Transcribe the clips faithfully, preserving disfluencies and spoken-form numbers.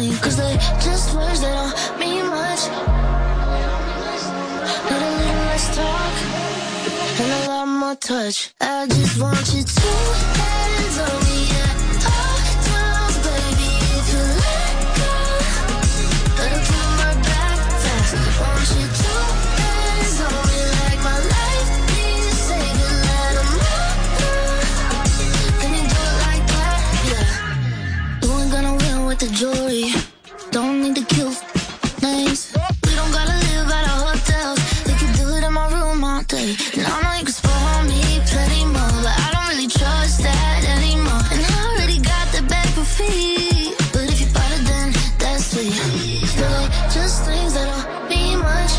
money, cause they just words that don't mean much. Need a little less talk and a lot more touch. I just want you to hands on me at all times, baby. If you let go, better pull my back fast. Want you to hands on me like my life needs saving. Let 'em know. Can you do it like that? Yeah. You ain't gonna win with the jewelry. Don't need to kill names. We don't gotta live at a hotel. We can do it in my room all day. And I know you can spoil me plenty more, but I don't really trust that anymore. And I already got the bag for free, but if you bought it, then that's sweet. Feel like just things that don't mean much.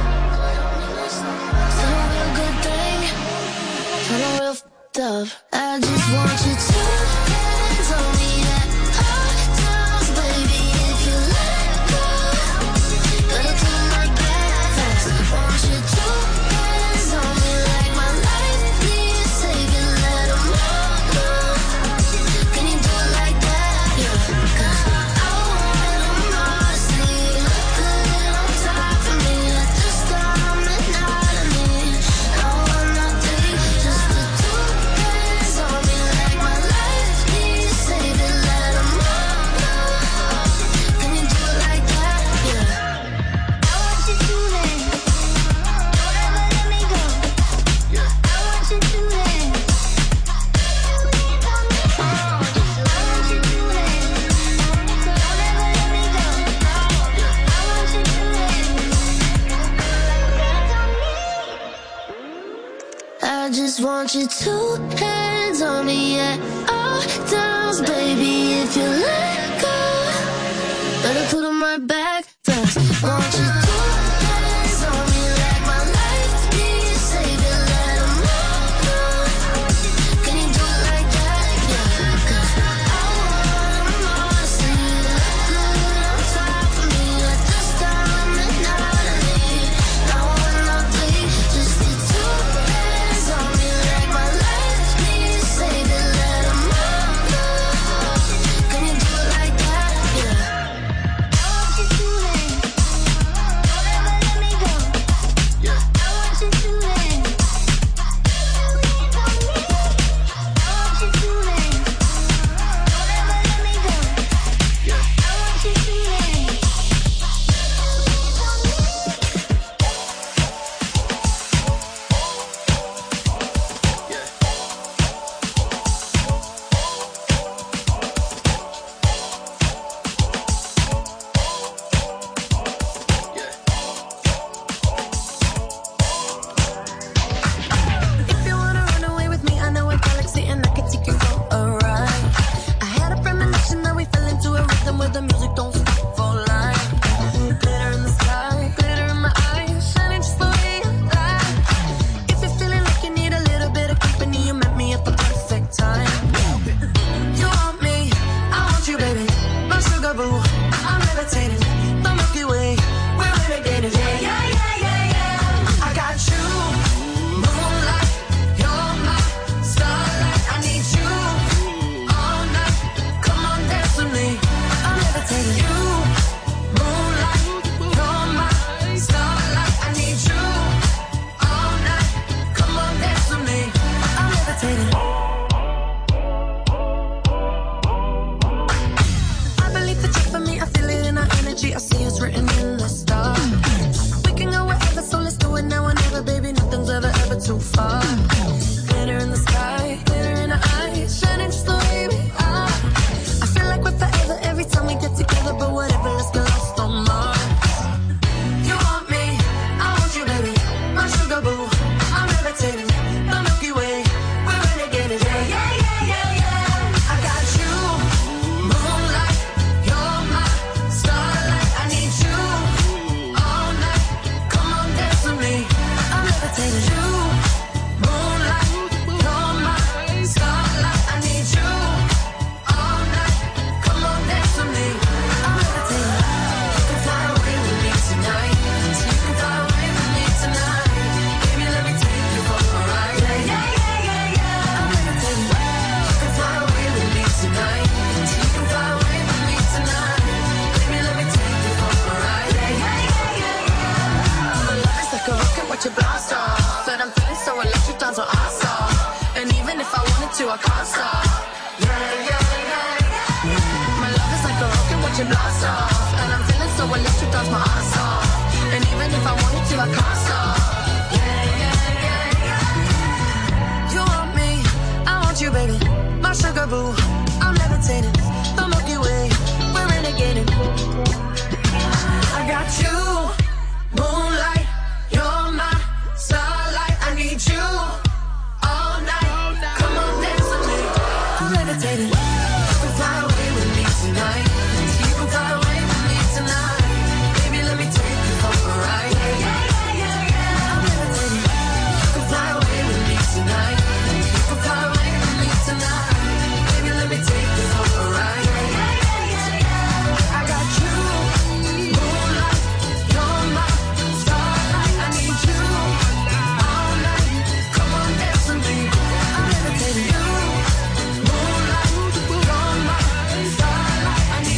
Still a real good thing, turn a real f***ed up. I just want you to hands on me at all times, baby. If you let go, better pull my back fast. Want you to hands on me like my life needs saving. Let 'em know. Can you do it like that? Yeah. 'Cause I want 'em all to see you look good on top of me at this time and not of me. I want nothing, just the two hands on me like my life needs saving. Let 'em know. Can you do it like that? Yeah. I want you to hand, don't ever let me go. I want you to hand, I want you to hand, don't ever let me go. I want you to hand. I just want you two hands on me at all times, baby. If you let go, better put 'em right back fast. Want you two hands on me like my life needs saving. Let 'em know. Can you do it like that? Yeah. 'Cause I want 'em all to see you look good on top of me at this time and not of me. I want nothing, just the two hands on me like my life needs saving. Let 'em know. mask off. And I'm feeling so electric, that's my ass off. And even if I wanted to, I can't stop. Yeah, yeah, yeah, yeah. You want me, I want you, baby. My sugar boo, I'm levitating. The Milky Way, we're renegading. I got you, moonlight, you're my starlight. I need you all night. Come on, dance with me. I'm levitating. You can fly away with me tonight. You can fly away with me tonight. Baby, let me take you for a ride. Yeah, yeah, yeah, yeah. I'm levitating. You can fly away with me tonight. You can fly away with me tonight. Baby, let me take you for a ride. Yeah, yeah, yeah, yeah. I got you, moonlight, you're my starlight. I need you all night. Come on, dance with me. I'm levitating. You, moonlight, you're my starlight. I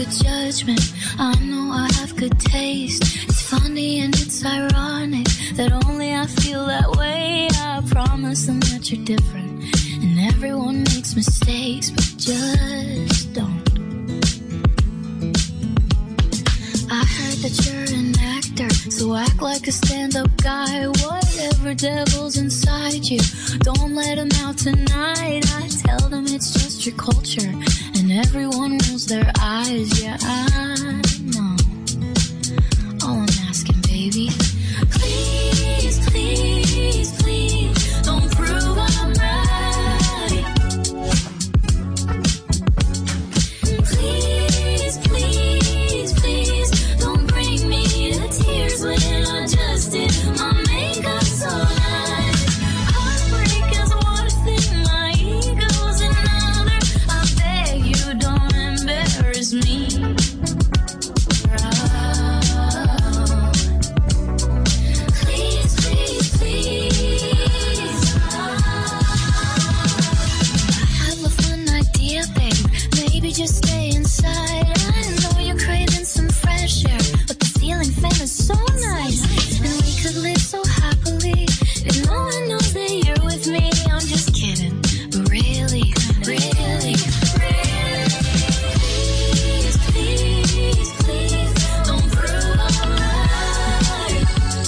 good judgment. I know I have good taste. It's funny and it's ironic that only I feel that way. I promise them that you're different, and everyone makes mistakes, but just don't. I heard that you're an actor, so act like a stand-up guy. Whatever devil's inside you, don't let them out tonight. I tell them it's just your culture, and everyone rolls their eyes. Yeah, I know. All I'm asking, baby, please, please, please, don't prove I'm right. Please, please, please, don't bring me to tears when I just did my makeup so nice. Heartbreak is one thing, my ego's another. I beg you, don't embarrass me. Please, please, please. I have a fun idea, babe. Maybe just stay inside. I know you're craving some fresh air, but the ceiling fan is so nice, and we could live so happily if no one knows that you're with me. I'm just kidding, but really, really, really, please, please, please, don't prove I'm right.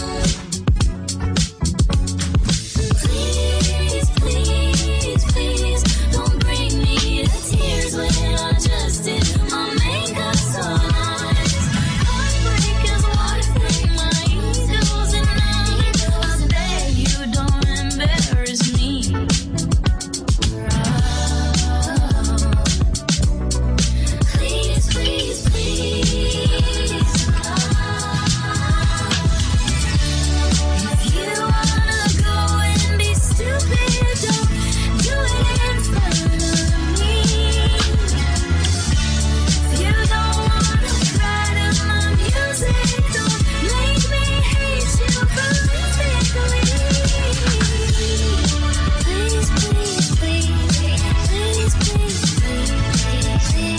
Please, please, please, don't bring me to tears when I just did my makeup so nice. Heartbreak is one thing, my ego's another. I beg you, don't embarrass me. Please, please, please. If you wanna go and be stupid, don't do it in front of me. If you don't wanna cry to my music, don't make me hate you politically. Please, please, please, please, please, please, please,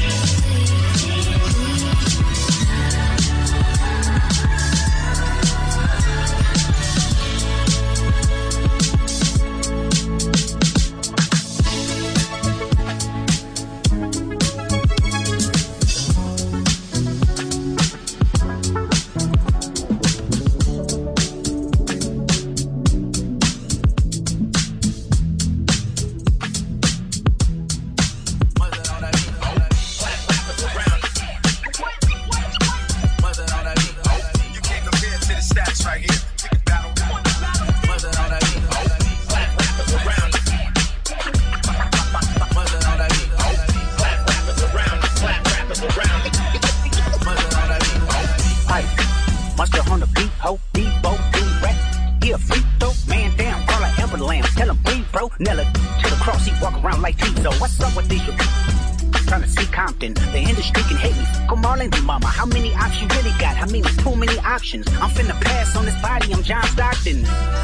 Monster on the beat, ho, Debo, D-Rap. Yeah, free throw, man down, call an ambulance. Tell him breathe, bro. Nella to the cross, he walk around like Tizo. What's up with these repeats? Trying to see Compton. The industry can hate me. Come on in, mama. How many options you really got? I mean, it's too many options. I'm finna pass on this body, I'm John Stockton.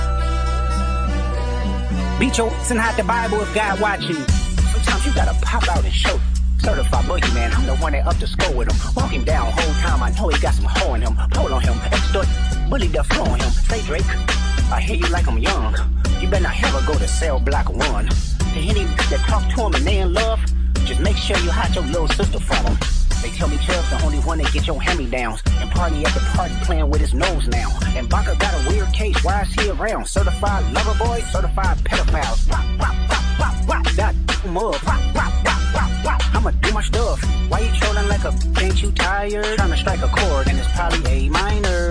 Beat your ass and hide the Bible if God watching. Sometimes you gotta pop out and show. Certified boogeyman, I'm the one that up to score with him. Walk him down whole time, I know he got some hoe in him. Pull on him, extort, bully the flow on him. Say Drake, I hear you like I'm young. You better not ever go to cell block one. To any that talk to him and they in love, just make sure you hide your little sister from him. They tell me Chubb's the only one that get your hand-me-downs. And party at the party playing with his nose now. And Baka got a weird case, why is he around? Certified lover boy, certified pedophiles. Rock, rock, rock, rock, rock, that mug. Rock, rock, rock, rock, rock. I'ma do my stuff. Why you trolling like a, ain't you tired? Trying to strike a chord and it's probably A minor.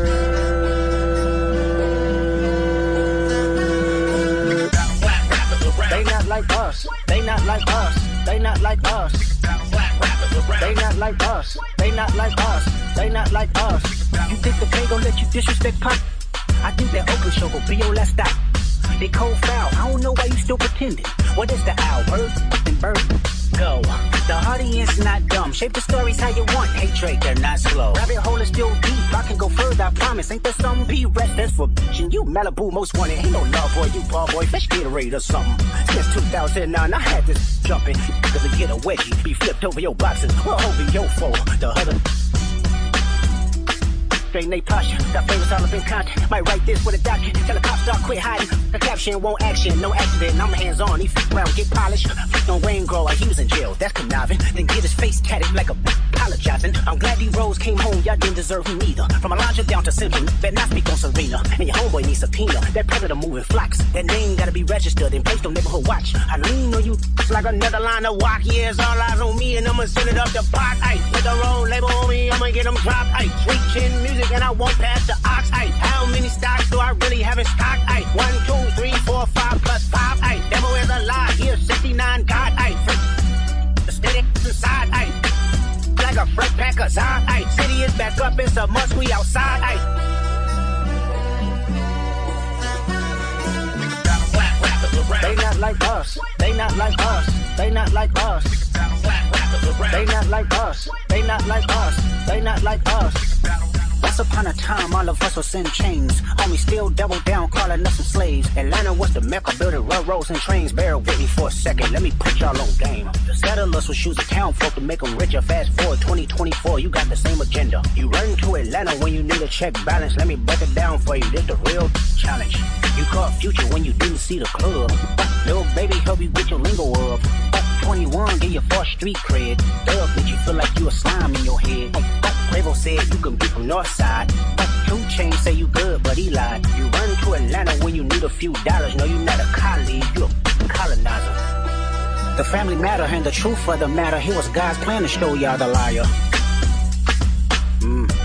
They not like us. They not like us. They not like us. They not like us. They not like us. They not like us. You think the pay gon' let you disrespect Pop? I think that Oakland show gon' be your last stop. They cold foul. I don't know why you still pretending. What is the owl? Bird and bird. Go. The audience not dumb. Shape the stories how you want. Hatred, they're not slow. Rabbit hole is still deep. I can go further, I promise. Ain't there some P-rest that's for bitchin'? You Malibu most wanted. Ain't no love boy, you ball boy. Fish Gatorade or something. Since two thousand nine, I had this jumping. Cause to get a wedgie, be flipped over your boxes. Well, over your foe. The other. Straighten they posture. Got favors all up in contact. Might write this with a document. Tell the cops start quit hiding. The caption won't action. No accident. I'm hands on. He f around, get polished. Flipped on Wayne Grow. He was in jail. That's conniving. Then get his face tatted like a apologizing. I'm glad these Rose came home. Y'all didn't deserve him either. From Elijah down to Simpson. Better not speak on Serena. And your homeboy needs subpoena. That predator moving flocks. That name gotta be registered and placed on neighborhood watch. I lean on you like another line of walk. Yeah, it's all eyes on me and I'ma send it up the pot. Ay, with the road label on me, I'ma get them dropped. Ay, sweet chin music and I won't pass the ox. Ay, how many stocks do I really have in stock? Ay, one, two, three, four, five plus five. Ay, devil is a lie. Here, sixty-nine God. Ay, the steady inside. Ay, like a fresh pack of Zod. Ay, city is back up. It's a must. We outside. Ay. They not like us. They not like us. They not like us. They not like us. They not like us. They not like us. Once upon a time, all of us was in chains. Homie still double down, calling us some slaves. Atlanta was the mecca, building railroads and trains. Bear with me for a second, let me put y'all on game. The settlers will choose a town folk to make them richer. Fast forward twenty twenty-four, you got the same agenda. You run to Atlanta when you need a check balance. Let me break it down for you, this the real challenge. You caught Future when you didn't see the club. Little baby help you get your lingo up. twenty-one, get your first street cred. Dub that you feel like you a slime in your head. Quavo said you can be from Northside. Two Chainz say you good, but he lied. You run to Atlanta when you need a few dollars. No, you not a colleague, you a colonizer. The family matter and the truth of the matter. Here was God's plan to show y'all the liar. Mm.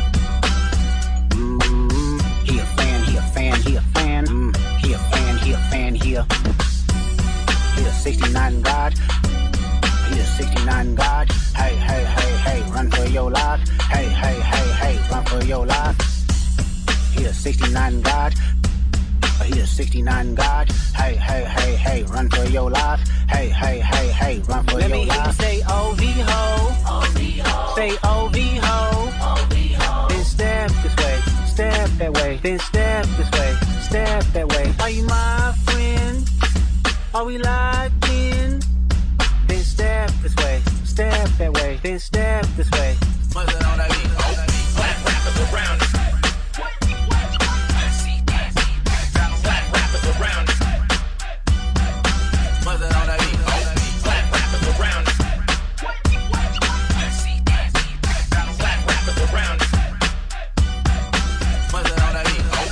Mm. He a fan, he a fan, he a fan. Mm. He a fan, he a fan, he a. He a sixty-nine God. He a sixty-nine God. Hey, hey, hey, hey, run for your life. Hey, hey, hey, hey, run for your life. He a sixty-nine God. He a sixty-nine God. Hey, hey, hey, hey, run for your life. Hey, hey, hey, hey, run for Let your life. Let me hear you say O V ho. O V ho. Say O V ho. O V ho. Then step this way, step that way. Then step this way, step that way. Are you my friend? Are we locked in? Then step this way, step that way. Then step this way. Mother on that beat, oh, black rappers around it. Black rappers around it. Mother on that beat, oh, black rappers around it. Black rappers around it. Mother on that beat, oh.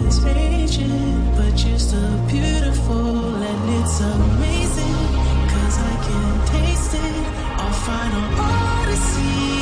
is raging, but you're still beautiful and it's amazing, 'cause I can taste it, our final odyssey.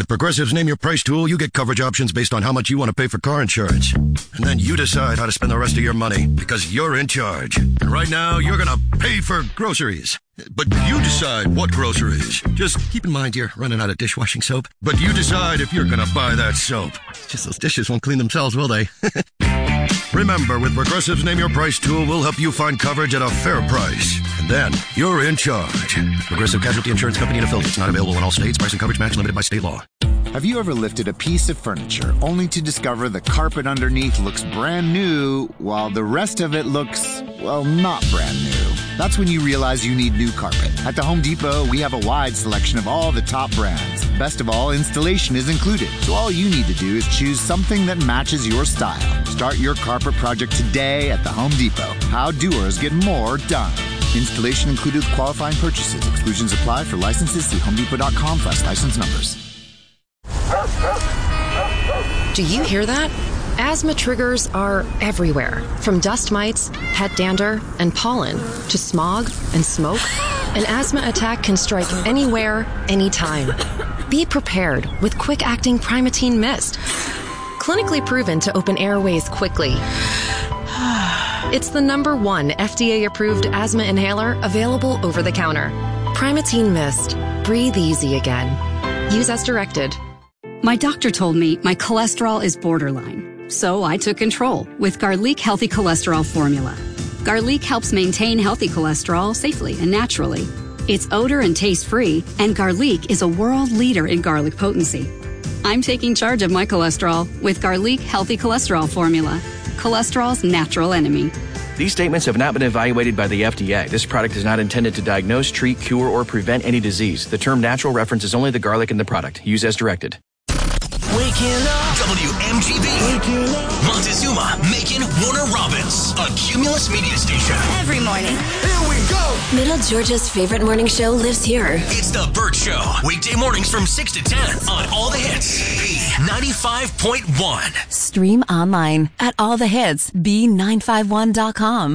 With Progressive's Name Your Price tool, you get coverage options based on how much you want to pay for car insurance. And then you decide how to spend the rest of your money because you're in charge. And right now, you're going to pay for groceries. But you decide what groceries. Just keep in mind you're running out of dishwashing soap. But you decide if you're going to buy that soap. Just those dishes won't clean themselves, will they? Remember, with Progressive's Name Your Price tool, we'll help you find coverage at a fair price. And then, you're in charge. Progressive Casualty Insurance Company and affiliates. Not available in all states. Price and coverage match limited by state law. Have you ever lifted a piece of furniture only to discover the carpet underneath looks brand new while the rest of it looks, well, not brand new? That's when you realize you need new carpet. At the Home Depot, we have a wide selection of all the top brands. Best of all, installation is included. So all you need to do is choose something that matches your style. Start your carpet project today at the Home Depot. How doers get more done. Installation included with qualifying purchases. Exclusions apply. For licenses, see homedepot.com slash license numbers. Do you hear that? Asthma triggers are everywhere, from dust mites, pet dander, and pollen, to smog and smoke. An asthma attack can strike anywhere, anytime. Be prepared with quick-acting Primatene Mist. Clinically proven to open airways quickly. It's the number one F D A-approved asthma inhaler available over the counter. Primatene Mist. Breathe easy again. Use as directed. My doctor told me my cholesterol is borderline. So I took control with Garlic Healthy Cholesterol Formula. Garlic helps maintain healthy cholesterol safely and naturally. It's odor and taste-free, and Garlic is a world leader in garlic potency. I'm taking charge of my cholesterol with Garlic Healthy Cholesterol Formula, cholesterol's natural enemy. These statements have not been evaluated by the F D A. This product is not intended to diagnose, treat, cure, or prevent any disease. The term natural references only the garlic in the product. Use as directed. Waking up. W M G B. Waking up. Montezuma, Macon, Warner Robins. A Cumulus media station. Every morning. Here we go. Middle Georgia's favorite morning show lives here. It's The Burt Show. Weekday mornings from six to ten on All the Hits. B ninety-five point one. Stream online at all the hits b nine five one dot com.